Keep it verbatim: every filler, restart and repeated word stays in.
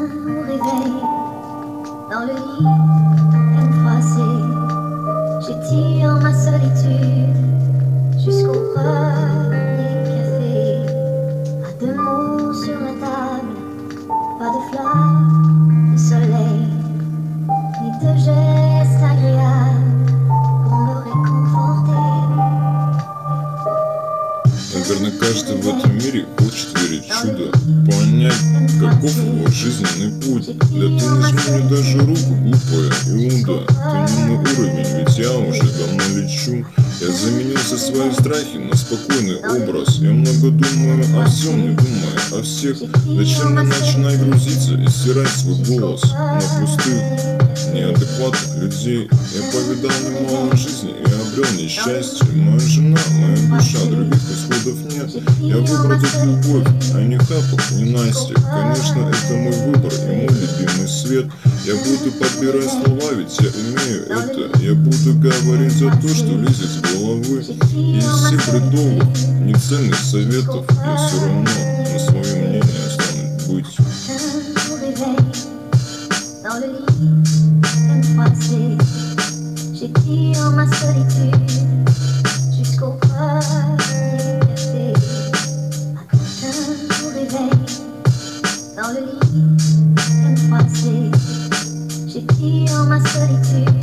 Au réveil, dans le lit, peine froissée, j'étire ma solitude jusqu'au premier café. Pas de mots sur la table, pas de fleurs, de soleil, ni de gestes agréables pour me réconforter. Наверное, каждый в этом мире хочет верить в чудо, понять, каков его жизненный путь. Да ты не жми мне даже руку, глупая Иуда. Ты не мой уровень, ведь я уже давно лечу. Я заменил все свои страхи на спокойный образ. Я много думаю о всем, не думая о всех. Зачем я начинаю грузиться и стирать свой голос на пустых, неадекватных людей? Я повидал немало жизни и обрел несчастье. Моя жена, моя душа, других исходов нет. Я выбрал тут любовь, а не хапок, не Настя. Конечно, это мой выбор и мой любимый свет. Я буду подбирать слова, ведь я умею это. Я буду говорить за то, что лезет с головы. И из всех бредовых, неценных советов я все равно на свое мнение останусь быть. Dans le lit, peine froissée, j'étire ma solitude jusqu'au premier café. Matin au réveil, dans le lit, peine froissée, j'étire ma solitude